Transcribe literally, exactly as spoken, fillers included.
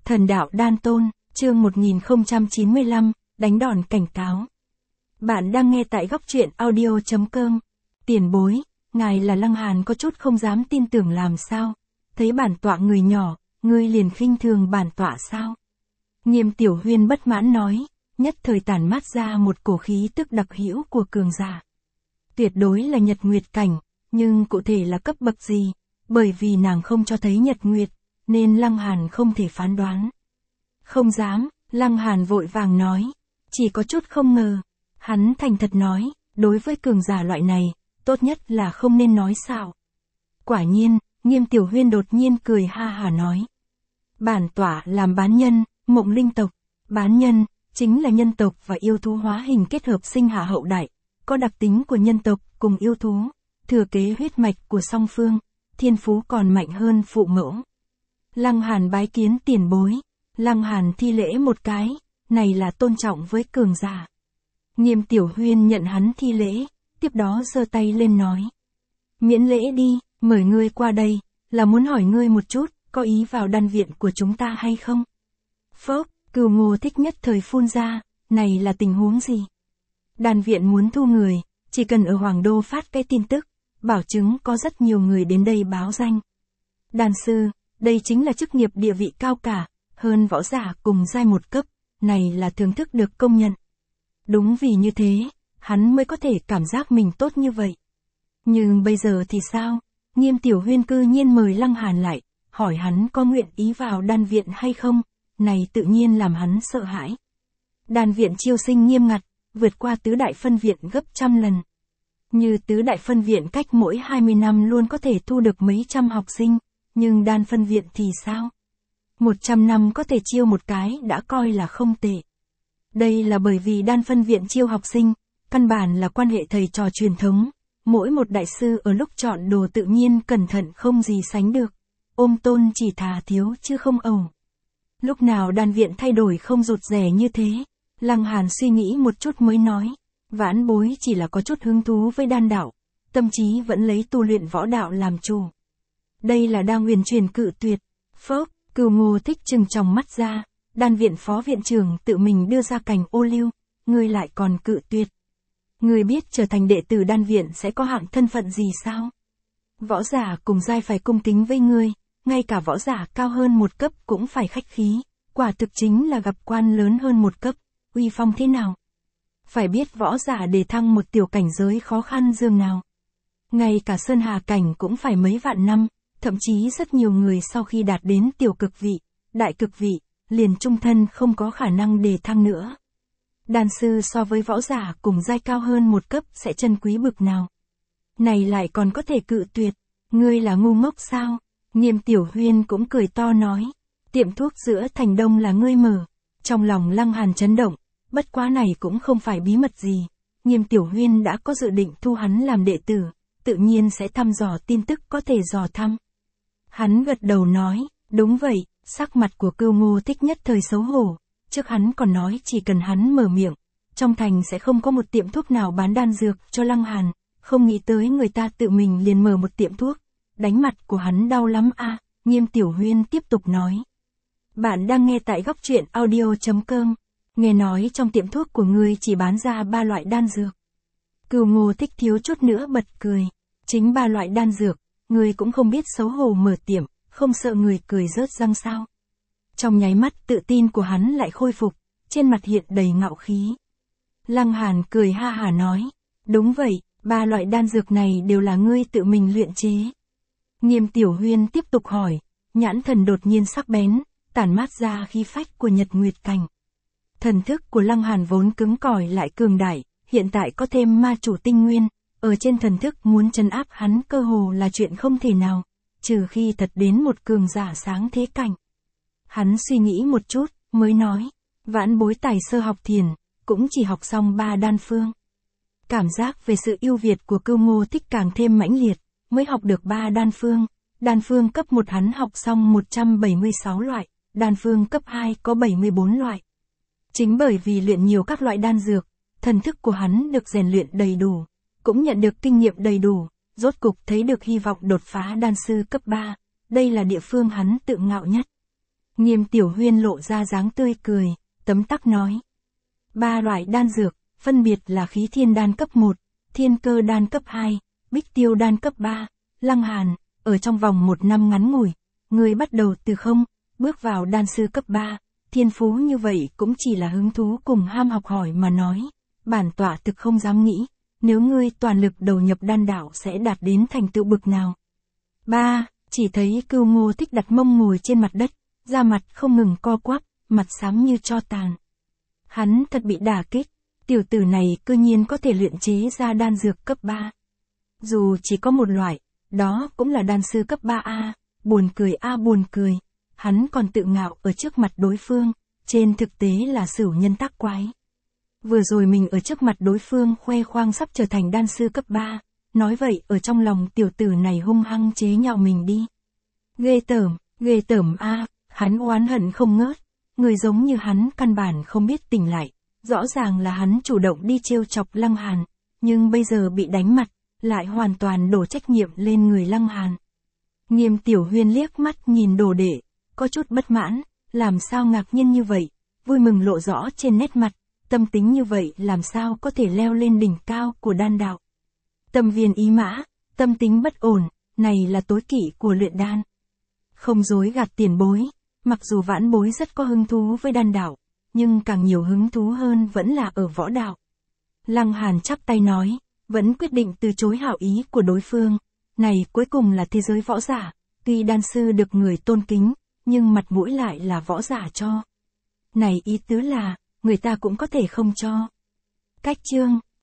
Thần đạo đan tôn, chương một nghìn không trăm chín mươi lăm, đánh đòn cảnh cáo. Bạn đang nghe tại góc truyện audio chấm com. Tiền bối, ngài là Lăng Hàn có chút không dám tin tưởng làm sao. Thấy bản tọa người nhỏ, ngươi liền khinh thường bản tọa sao? Nghiêm Tiểu Huyên bất mãn nói, nhất thời tản mát ra một cổ khí tức đặc hữu của cường giả. Tuyệt đối là nhật nguyệt cảnh, nhưng cụ thể là cấp bậc gì? Bởi vì nàng không cho thấy nhật nguyệt, nên Lăng Hàn không thể phán đoán. Không dám, Lăng Hàn vội vàng nói, chỉ có chút không ngờ. Hắn thành thật nói, đối với cường giả loại này, tốt nhất là không nên nói xạo. Quả nhiên, Nghiêm Tiểu Huyên đột nhiên cười ha hả nói. Bản tọa làm bán nhân, mộng linh tộc. Bán nhân, chính là nhân tộc và yêu thú hóa hình kết hợp sinh hạ hậu đại, có đặc tính của nhân tộc cùng yêu thú, thừa kế huyết mạch của song phương, thiên phú còn mạnh hơn phụ mẫu. Lăng Hàn bái kiến tiền bối. Lăng Hàn thi lễ một cái, này là tôn trọng với cường giả. Nghiêm Tiểu Huyên nhận hắn thi lễ, tiếp đó giơ tay lên nói. Miễn lễ đi, mời ngươi qua đây, là muốn hỏi ngươi một chút, có ý vào đan viện của chúng ta hay không? Phốc, Cửu Ngô Thích nhất thời phun ra, này là tình huống gì? Đan viện muốn thu người, chỉ cần ở Hoàng Đô phát cái tin tức, bảo chứng có rất nhiều người đến đây báo danh. Đan sư, đây chính là chức nghiệp địa vị cao cả, hơn võ giả cùng giai một cấp, này là thưởng thức được công nhận. Đúng vì như thế, hắn mới có thể cảm giác mình tốt như vậy. Nhưng bây giờ thì sao? Nghiêm Tiểu Huyên cư nhiên mời Lăng Hàn lại, hỏi hắn có nguyện ý vào đan viện hay không, này tự nhiên làm hắn sợ hãi. Đan viện chiêu sinh nghiêm ngặt, vượt qua tứ đại phân viện gấp trăm lần. Như tứ đại phân viện cách mỗi hai mươi năm luôn có thể thu được mấy trăm học sinh, nhưng đan phân viện thì sao? một trăm năm có thể chiêu một cái đã coi là không tệ. Đây là bởi vì đan phân viện chiêu học sinh, căn bản là quan hệ thầy trò truyền thống, mỗi một đại sư ở lúc chọn đồ tự nhiên cẩn thận không gì sánh được, ôm tôn chỉ thà thiếu chứ không ẩu. Lúc nào đan viện thay đổi không rụt rè như thế, Lăng Hàn suy nghĩ một chút mới nói, vãn bối chỉ là có chút hứng thú với đan đạo, tâm trí vẫn lấy tu luyện võ đạo làm chủ. Đây là đang huyền truyền cự tuyệt. Phốc, Cửu Ngô Thích trừng tròng mắt ra, đan viện phó viện trưởng tự mình đưa ra cảnh ô liu, ngươi lại còn cự tuyệt. Ngươi biết trở thành đệ tử đan viện sẽ có hạng thân phận gì sao? Võ giả cùng giai phải cung kính với ngươi, ngay cả võ giả cao hơn một cấp cũng phải khách khí, quả thực chính là gặp quan lớn hơn một cấp, uy phong thế nào? Phải biết võ giả đề thăng một tiểu cảnh giới khó khăn dường nào. Ngay cả Sơn Hà cảnh cũng phải mấy vạn năm. Thậm chí rất nhiều người sau khi đạt đến tiểu cực vị, đại cực vị, liền trung thân không có khả năng đề thăng nữa. Đan sư so với võ giả cùng giai cao hơn một cấp sẽ chân quý bực nào. Này lại còn có thể cự tuyệt, ngươi là ngu ngốc sao? Nghiêm Tiểu Huyên cũng cười to nói, tiệm thuốc giữa thành đông là ngươi mở. Trong lòng Lăng Hàn chấn động, bất quá này cũng không phải bí mật gì. Nghiêm Tiểu Huyên đã có dự định thu hắn làm đệ tử, tự nhiên sẽ thăm dò tin tức có thể dò thăm. Hắn gật đầu nói, đúng vậy, sắc mặt của Cửu Ngô Thích nhất thời xấu hổ, trước hắn còn nói chỉ cần hắn mở miệng, trong thành sẽ không có một tiệm thuốc nào bán đan dược cho Lăng Hàn, không nghĩ tới người ta tự mình liền mở một tiệm thuốc, đánh mặt của hắn đau lắm a. À. Nghiêm Tiểu Huyên tiếp tục nói. Bạn đang nghe tại góc truyện audio chấm com, nghe nói trong tiệm thuốc của ngươi chỉ bán ra ba loại đan dược. Cửu Ngô Thích thiếu chút nữa bật cười, chính ba loại đan dược. Người cũng không biết xấu hổ mở tiệm, không sợ người cười rớt răng sao. Trong nháy mắt tự tin của hắn lại khôi phục, trên mặt hiện đầy ngạo khí. Lăng Hàn cười ha hả nói, đúng vậy, ba loại đan dược này đều là ngươi tự mình luyện chế. Nghiêm Tiểu Huyên tiếp tục hỏi, nhãn thần đột nhiên sắc bén, tản mát ra khí phách của nhật nguyệt cảnh. Thần thức của Lăng Hàn vốn cứng cỏi lại cường đại, hiện tại có thêm ma chủ tinh nguyên. Ở trên thần thức muốn trấn áp hắn cơ hồ là chuyện không thể nào, trừ khi thật đến một cường giả sáng thế cảnh. Hắn suy nghĩ một chút, mới nói, vãn bối tài sơ học thiền, cũng chỉ học xong ba đan phương. Cảm giác về sự ưu việt của Cửu Ngô Thích càng thêm mãnh liệt, mới học được ba đan phương. Đan phương cấp một hắn học xong một trăm bảy mươi sáu loại, đan phương cấp hai có bảy mươi bốn loại. Chính bởi vì luyện nhiều các loại đan dược, thần thức của hắn được rèn luyện đầy đủ. Cũng nhận được kinh nghiệm đầy đủ, rốt cục thấy được hy vọng đột phá đan sư cấp ba, đây là địa phương hắn tự ngạo nhất. Nghiêm Tiểu Huyên lộ ra dáng tươi cười, tấm tắc nói. Ba loại đan dược, phân biệt là khí thiên đan cấp một, thiên cơ đan cấp hai, bích tiêu đan cấp ba, Lăng Hàn, ở trong vòng một năm ngắn ngủi, người bắt đầu từ không, bước vào đan sư cấp ba, thiên phú như vậy cũng chỉ là hứng thú cùng ham học hỏi mà nói. Bản tọa thực không dám nghĩ, nếu ngươi toàn lực đầu nhập đan đạo sẽ đạt đến thành tựu bực nào. Ba, chỉ thấy Cưu Ngô Thích đặt mông ngồi trên mặt đất, da mặt không ngừng co quắp, mặt xám như tro tàn. Hắn thật bị đả kích, tiểu tử này cư nhiên có thể luyện chế ra đan dược cấp ba. Dù chỉ có một loại, đó cũng là đan sư cấp ba A, buồn cười a buồn cười, hắn còn tự ngạo ở trước mặt đối phương, trên thực tế là Sửu Nhân tác quái. Vừa rồi mình ở trước mặt đối phương khoe khoang sắp trở thành đan sư cấp ba, nói vậy ở trong lòng tiểu tử này hung hăng chế nhạo mình đi. Ghê tởm, ghê tởm a, hắn oán hận không ngớt, người giống như hắn căn bản không biết tỉnh lại, rõ ràng là hắn chủ động đi trêu chọc Lăng Hàn, nhưng bây giờ bị đánh mặt, lại hoàn toàn đổ trách nhiệm lên người Lăng Hàn. Nghiêm Tiểu Huyên liếc mắt nhìn đồ đệ, có chút bất mãn, làm sao ngạc nhiên như vậy, vui mừng lộ rõ trên nét mặt, tâm tính như vậy làm sao có thể leo lên đỉnh cao của đan đạo. Tâm viên ý mã, tâm tính bất ổn, này là tối kỵ của luyện đan. Không dối gạt tiền bối, mặc dù vãn bối rất có hứng thú với đan đạo, nhưng càng nhiều hứng thú hơn vẫn là ở võ đạo. Lăng Hàn chắp tay nói, vẫn quyết định từ chối hảo ý của đối phương. Này cuối cùng là thế giới võ giả, tuy đan sư được người tôn kính, nhưng mặt mũi lại là võ giả cho. Này ý tứ là, người ta cũng có thể không cho. Cách chương